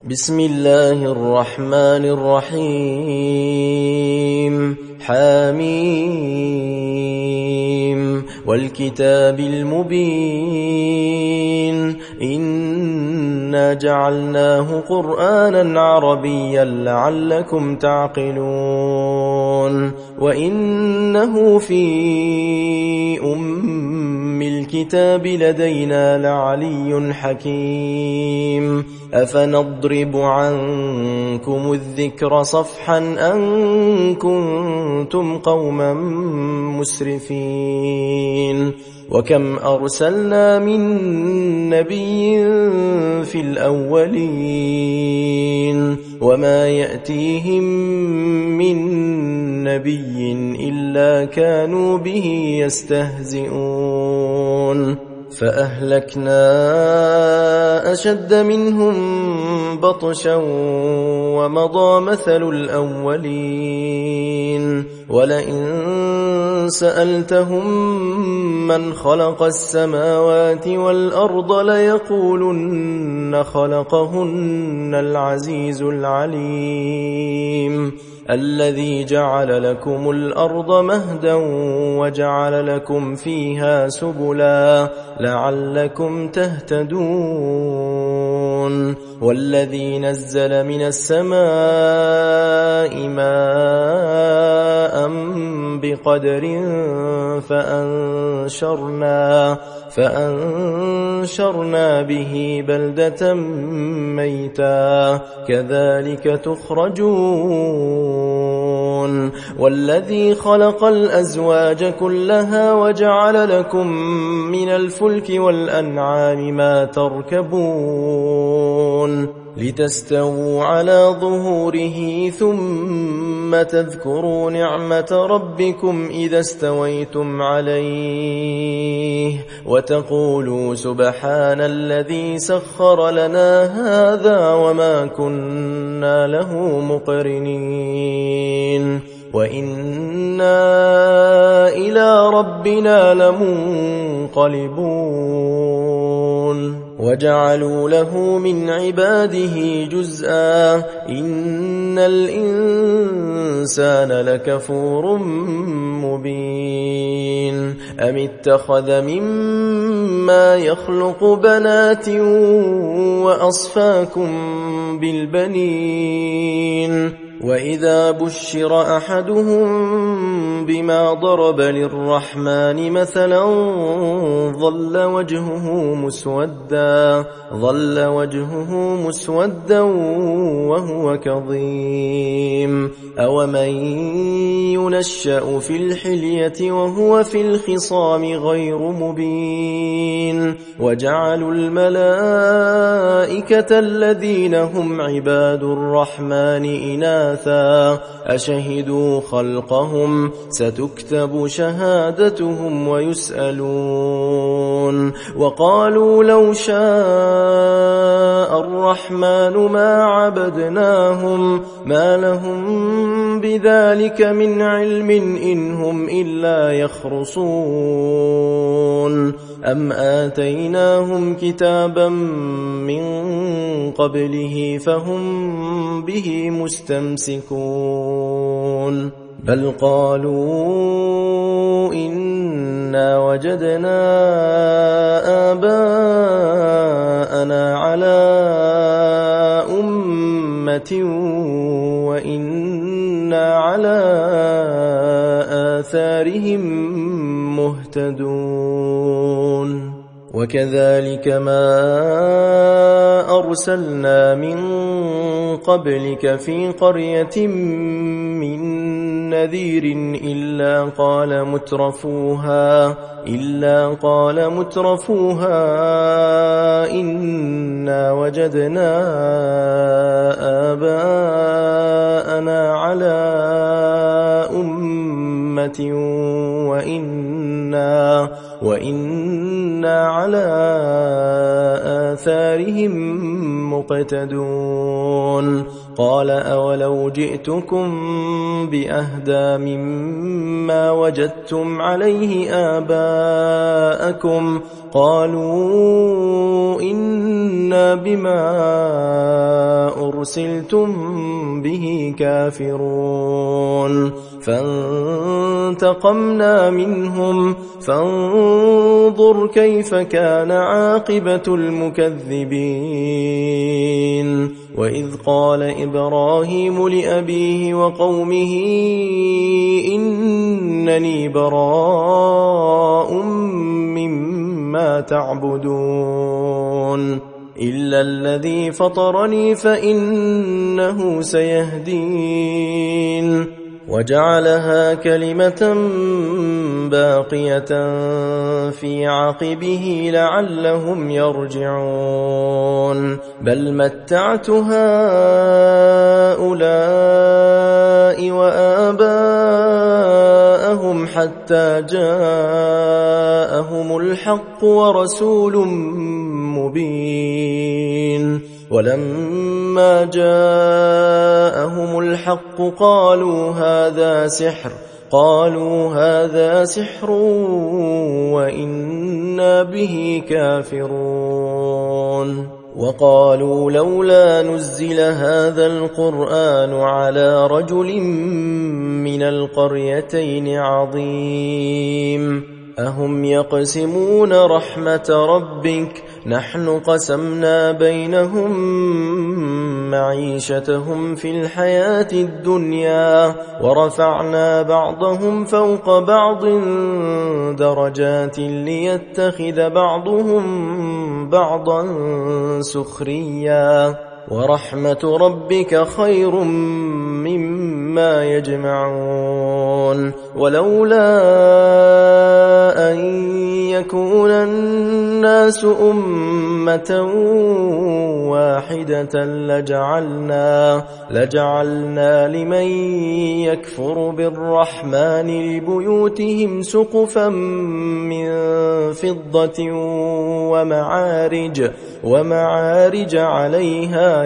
بسم الله الرحمن الرحيم حميم والكتاب المبين إنا جعلناه قرآنا عربيا لعلكم تعقلون وإنه في الكتاب لدينا لعلي حكيم أفنضرب عنكم الذكر صفحا أن كنتم قوما مسرفين وكم أرسلنا من نبي في الأولين وما يأتيهم من نبي إلا كانوا به يستهزئون فأهلكنا أشد منهم بطشا ومضى مثل الأولين ولئن سألتهم من خلق السماوات والأرض ليقولن خلقهن العزيز العليم الذي جعل لكم الأرض مهدا وجعل لكم فيها سبلا لعلكم تهتدون والذي نزل من السماء ماء بقدر فأنشرنا به بلدة ميتا كذلك تخرجون والذي خلق الأزواج كلها وجعل لكم من الفلك والأنعام ما تركبون لتستووا على ظهوره ثم تذكروا نعمة ربكم إذا استويتم عليه وتقولوا سبحان الذي سخر لنا هذا وما كنا له مقرنين وإنا إلى ربنا لمنقلبون وجعلوا له من عباده جزءا إن الإنسان لكفور مبين أم اتخذ مما يخلق بنات وأصفاكم بالبنين وإذا بشر أحدهم بما ضرب للرحمن مثلا ظل وجهه مسودا وهو كظيم أومن ينشأ في الحلية وهو في الخصام غير مبين وجعلوا الملائكة الذين هم عباد الرحمن إناثا أشهدوا خلقهم ستكتب شهادتهم ويسألون وقالوا لو شاء الرحمن ما عبدناهم ما لهم بذلك من علم إن هم إلا يخرصون أم آتيناهم كتابا من قبله فهم به مستمسكون بل قالوا إنا وجدنا آباءنا على أمة وإنا على آثارهم مهتدون وكذلك ما أرسلنا من قبلك في قرية من نذير إلا قال مترفوها إنا وجدنا آباءنا على أمة وإنا على آثارهم مقتدون قال أولو جئتكم بأهدى مما وجدتم عليه آباءكم قالوا إنا بما أرسلتم به كافرون فانتقمنا منهم فانظر كيف كان عاقبة المكذبين وإذ قال إبراهيم لأبيه وقومه إنني براء مما تعبدون إلا الذي فطرني فإنه سيهدين وجعلها كلمة باقية في عقبه لعلهم يرجعون بل متعت هؤلاء وآباءهم حتى جاءهم الحق ورسول مبين ولما جاءهم الحق قالوا هذا سحر وإنا به كافرون وقالوا لولا نزل هذا القرآن على رجل من القريتين عظيم أهم يقسمون رحمة ربك نحن قسمنا بينهم معيشتهم في الحياة الدنيا ورفعنا بعضهم فوق بعض درجات ليتخذ بعضهم بعضا سخريا ورحمة ربك خير مما يجمعون ولولا أن يكون الناس أمة واحدة لجعلنا لمن يكفر بالرحمن لبيوتهم سقفا من فضة ومعارج عليها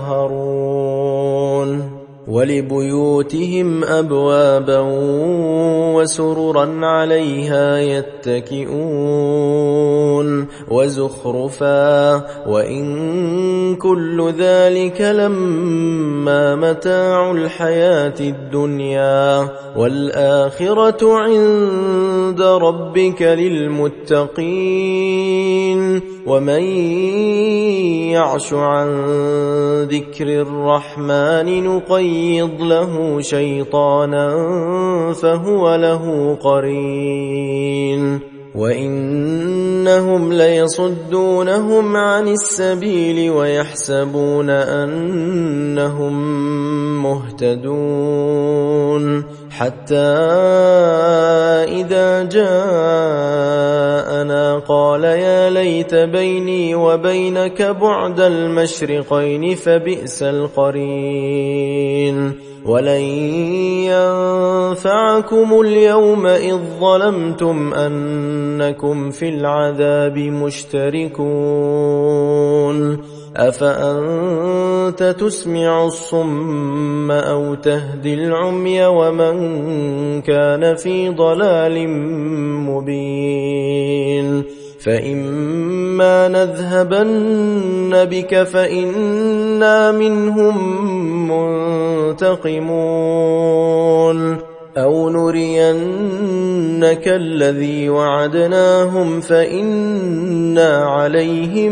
يظهرون ولبيوتهم أبوابا وسررا عليها يتكئون وزخرفا وإن كل ذلك لما متاع الحياة الدنيا والآخرة عند ربك للمتقين ومن يعش عن ذكر الرحمن نقيض له شيطانا فهو له قرين وإنهم ليصدونهم عن السبيل ويحسبون أنهم مهتدون حتى إذا جاءنا قال يا ليت بيني وبينك بعد المشرقين فبئس القرين ولن ينفعكم اليوم إذ ظلمتم أنكم في العذاب مشتركون أفأنت تسمع الصم أو تهدي العمي ومن كان في ضلال مبين فإما نذهبن بك فإنا منهم منتقمون أو نرينك الذي وعدناهم فإنا عليهم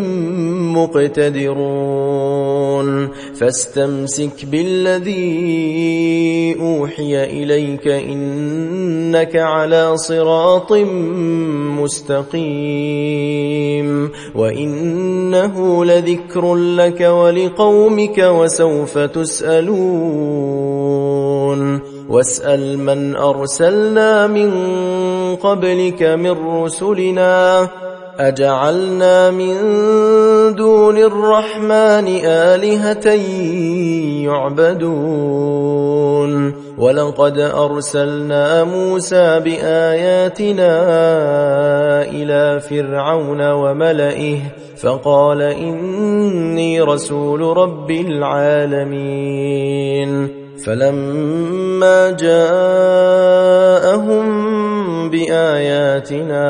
مقتدرون فاستمسك بالذي أوحي إليك إنك على صراط مستقيم وإنه لذكر لك ولقومك وسوف تسألون واسأل من أرسلنا من قبلك من رسلنا أجعلنا من دون الرحمن آلهة يعبدون ولقد أرسلنا موسى بآياتنا إلى فرعون وملئه فقال إني رسول رب العالمين فلما جاءهم بآياتنا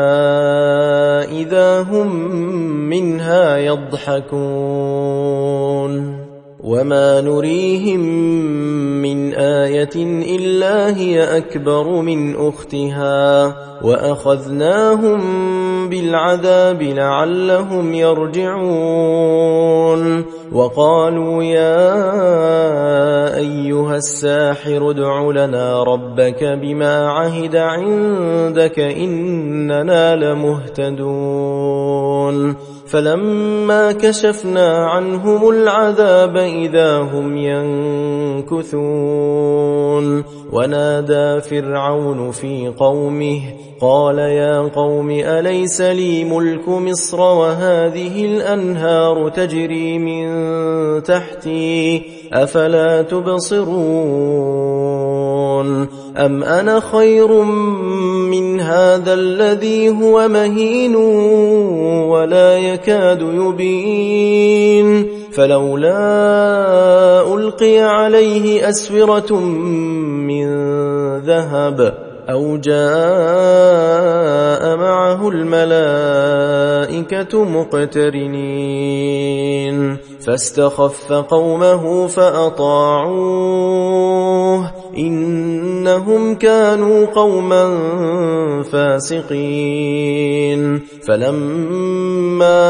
إذا هم منها يضحكون وما نريهم من آية إلا هي أكبر من أختها وأخذناهم بالعذاب لعلهم يرجعون وقالوا يا أيها الساحر ادع لنا ربك بما عهد عندك إننا لمهتدون فلما كشفنا عنهم العذاب إذا هم ينكثون ونادى فرعون في قومه قال يا قوم أليس لي ملك مصر وهذه الأنهار تجري من تحتي أفلا تبصرون أم أنا خير من هذا الذي هو مهين ولا يكاد يبين فلولا ألقي عليه أسورة من ذهب أو جاء معه الملائكة مقترنين فاستخف قومه فأطاعوه إنهم كانوا قوما فاسقين فلما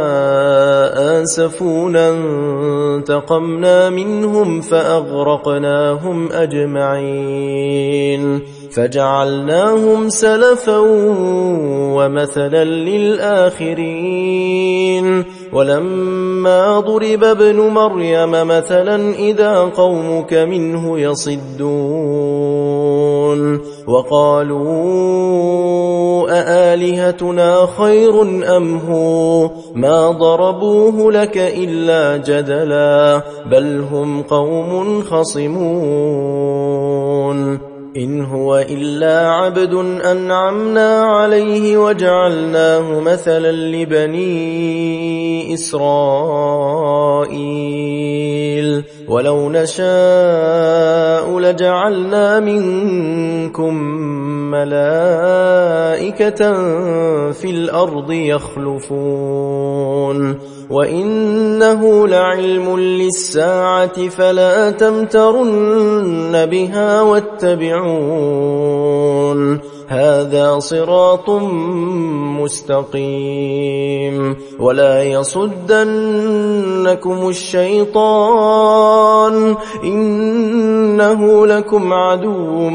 آسفونا انتقمنا منهم فأغرقناهم أجمعين فجعلناهم سلفا ومثلا للآخرين ولما ضرب ابن مريم مثلا إذا قومك منه يصدون وقالوا أآلهتنا خير أم هو ما ضربوه لك إلا جدلا بل هم قوم خصمون إن هو إلا عبد أنعمنا عليه وجعلناه مثلا لبني إسرائيل ولو نشاء لجعلنا منكم ملائكة في الأرض يخلفون وإنه لعلم للساعة فلا تمترن بها واتبعون هذا صراط مستقيم ولا يصدنكم الشيطان إنه لكم عدو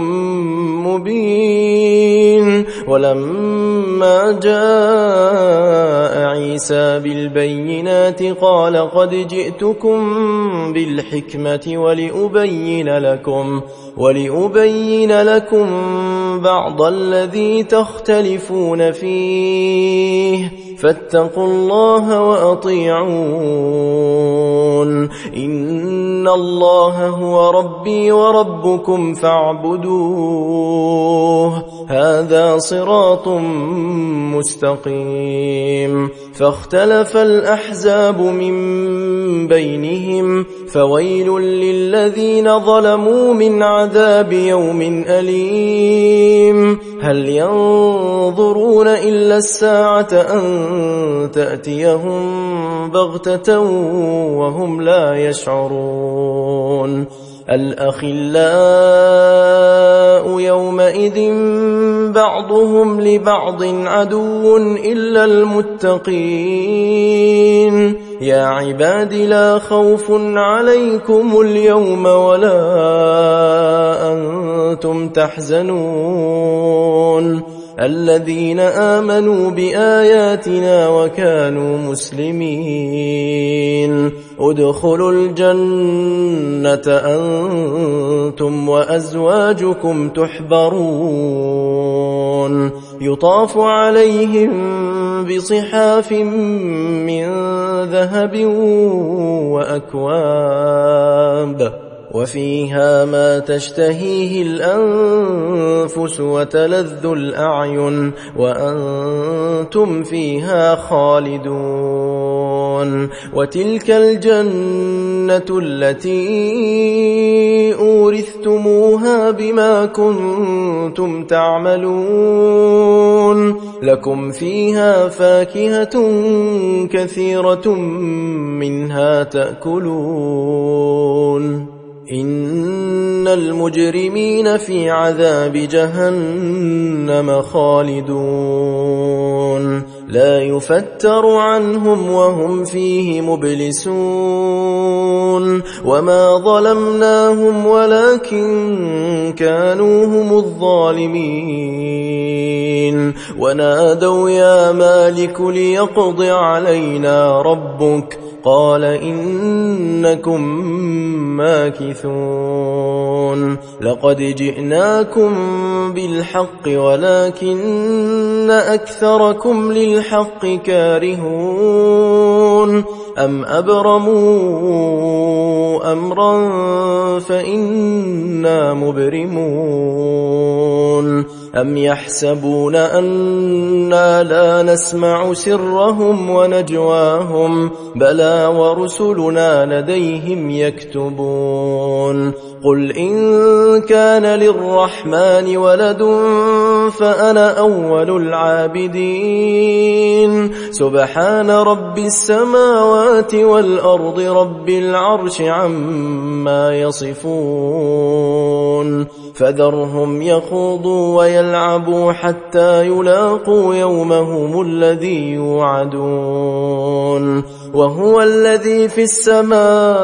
مبين ولما جاء عيسى بالبينات قال قد جئتكم بالحكمة ولأبين لكم بعض الذي تختلفون فيه فاتقوا الله وأطيعون إن الله هو ربي وربكم فاعبدوه هذا صراط مستقيم فاختلف الأحزاب من بينهم فويل للذين ظلموا من عذاب يوم أليم هل ينظرون إلا الساعة أن تأتيهم بغتة وهم لا يشعرون الأخلاء يومئذ بعضهم لبعض عدو إلا المتقين يا عباد لا خوف عليكم اليوم ولا أنتم تحزنون الذين آمنوا بآياتنا وكانوا مسلمين ادخلوا الجنة أنتم وأزواجكم تحبرون يطاف عليهم بصحاف من ذهب وأكواب وفيها ما تشتهيه الأنفس وتلذ الأعين وأنتم فيها خالدون. وتلك الجنة التي أورثتموها بما كنتم تعملون، لكم فيها فاكهة كثيرة منها تأكلون. إن المجرمين في عذاب جهنم خالدون، لا يفتر عنهم وهم فيه مبلسون. وما ظلمناهم ولكن كانوا هم الظالمين. ونادوا يا مالك ليقض علينا ربك، قال إنكم ماكثون. لقد جئناكم بالحق ولكن أكثركم للحق كارهون. أم أبرموا أمرا فإنا مبرمون. أم يحسبون أنا لا نسمع سرهم ونجواهم، بلى ورسلنا لديهم يكتبون. قل إن كان للرحمن ولد فأنا أول العابدين. سبحان رب السماوات والأرض رب العرش عما يصفون. فذرهم يخوضوا ويلعبوا حتى يلاقوا يومهم الذي يوعدون. وهو الذي في السماء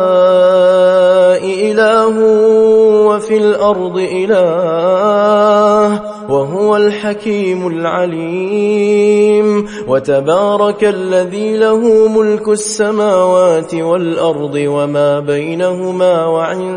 إله وفي الأرض إله، وهو الحكيم العليم. وتبارك الذي له ملك السماوات والأرض وما بينهما،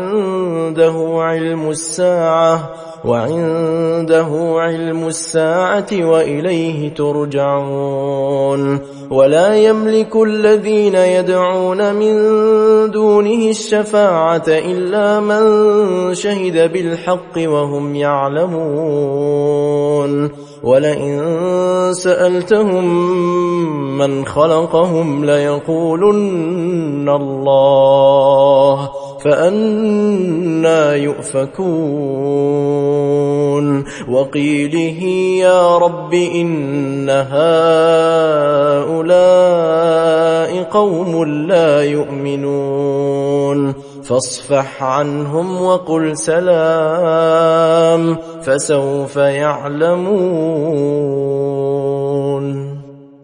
وعنده علم الساعة وإليه ترجعون. ولا يملك الذين يدعون من دونه الشفاعة إلا من شهد بالحق وهم يعلمون. ولئن سألتهم من خلقهم ليقولن الله، فأنا يؤفكون. وقيله يا رب إن هؤلاء قوم لا يؤمنون، فاصفح عنهم وقل سلام، فسوف يعلمون.